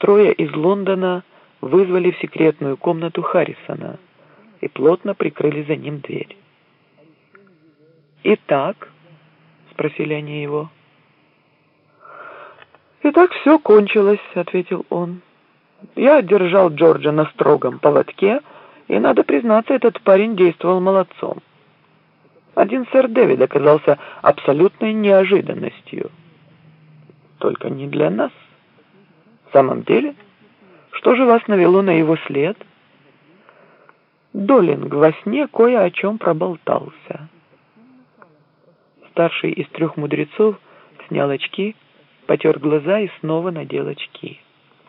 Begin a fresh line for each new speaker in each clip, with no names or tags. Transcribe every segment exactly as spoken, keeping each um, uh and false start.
трое из Лондона вызвали в секретную комнату Харрисона и плотно прикрыли за ним дверь. «Итак?» — спросили они его. «Итак, все кончилось», — ответил он. «Я держал Джорджа на строгом поводке, и, надо признаться, этот парень действовал молодцом. Один сэр Дэвид оказался абсолютной неожиданностью. Только не для нас. В самом деле, что же вас навело на его след?» Долинг во сне кое о чем проболтался. Старший из трех мудрецов снял очки, потер глаза и снова надел очки.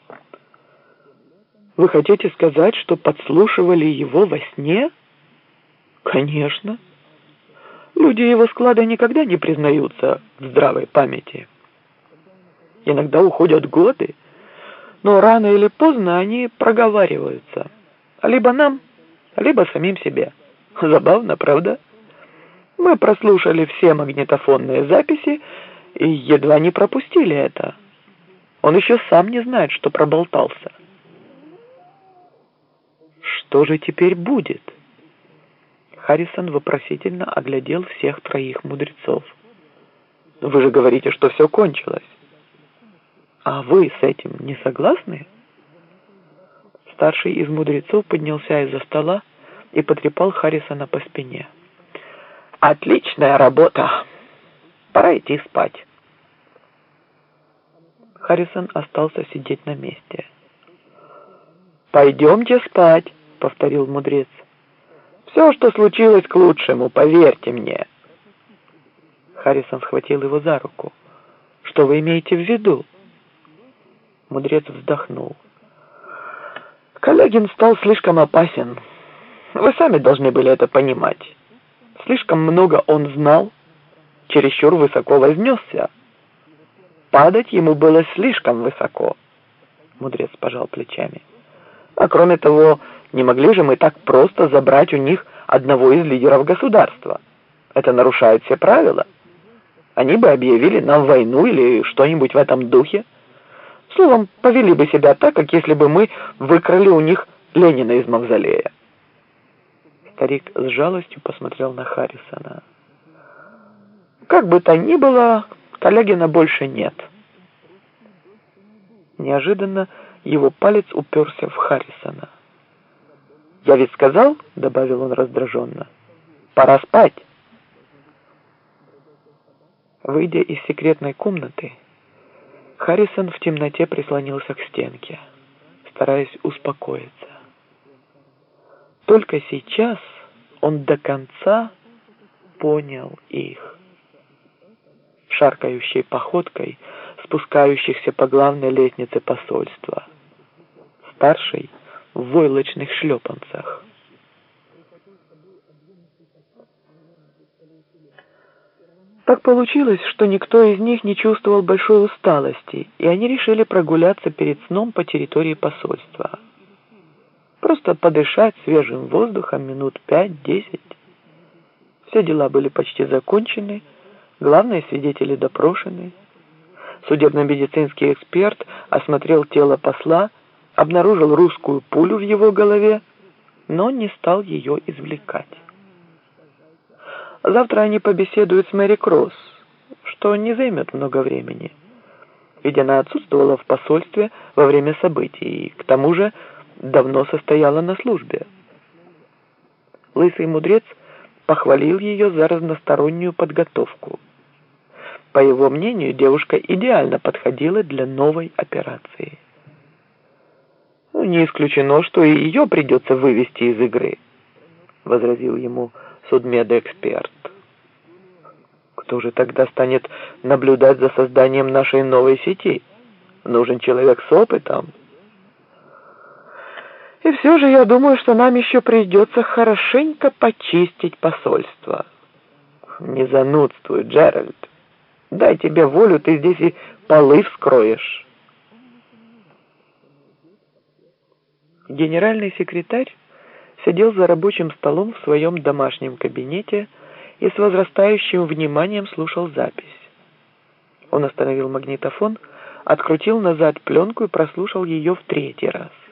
«Вы хотите сказать, что подслушивали его во сне?» «Конечно. Люди его склада никогда не признаются в здравой памяти. Иногда уходят годы, но рано или поздно они проговариваются. Либо нам, либо самим себе. Забавно, правда? Мы прослушали все магнитофонные записи и едва не пропустили это. Он еще сам не знает, что проболтался». «Что же теперь будет?» Харрисон вопросительно оглядел всех троих мудрецов. «Вы же говорите, что все кончилось. А вы с этим не согласны?» Старший из мудрецов поднялся из-за стола и потрепал Харрисона по спине. «Отличная работа! Пора идти спать». Харрисон остался сидеть на месте. «Пойдемте спать», — повторил мудрец. «Все, что случилось, к лучшему, поверьте мне». Харрисон схватил его за руку. «Что вы имеете в виду?» Мудрец вздохнул. «Калягин стал слишком опасен. Вы сами должны были это понимать. Слишком много он знал, чересчур высоко вознесся. Падать ему было слишком высоко». Мудрец пожал плечами. «А кроме того, не могли же мы так просто забрать у них одного из лидеров государства. Это нарушает все правила. Они бы объявили нам войну или что-нибудь в этом духе. Словом, повели бы себя так, как если бы мы выкрали у них Ленина из мавзолея». Старик с жалостью посмотрел на Харрисона. «Как бы то ни было, Калягина больше нет». Неожиданно его палец уперся в Харрисона. «Я ведь сказал, — добавил он раздраженно, — пора спать». Выйдя из секретной комнаты, Харрисон в темноте прислонился к стенке, стараясь успокоиться. Только сейчас он до конца понял их. Шаркающей походкой спускающихся по главной лестнице посольства. Старший в войлочных шлепанцах. Так получилось, что никто из них не чувствовал большой усталости, и они решили прогуляться перед сном по территории посольства. Просто подышать свежим воздухом минут пять-десять. Все дела были почти закончены, главные свидетели допрошены. Судебно-медицинский эксперт осмотрел тело посла, обнаружил русскую пулю в его голове, но не стал ее извлекать. Завтра они побеседуют с Мэри Кросс, что не займет много времени, ведь она отсутствовала в посольстве во время событий и, к тому же, давно состояла на службе. Лысый мудрец похвалил ее за разностороннюю подготовку. По его мнению, девушка идеально подходила для новой операции. «Ну, не исключено, что и ее придется вывести из игры», — возразил ему судмедэксперт. «Кто же тогда станет наблюдать за созданием нашей новой сети? Нужен человек с опытом». «И все же я думаю, что нам еще придется хорошенько почистить посольство». «Не занудствуй, Джеральд. Дай тебе волю, ты здесь и полы вскроешь». Генеральный секретарь сидел за рабочим столом в своем домашнем кабинете и с возрастающим вниманием слушал запись. Он остановил магнитофон, открутил назад пленку и прослушал ее в третий раз.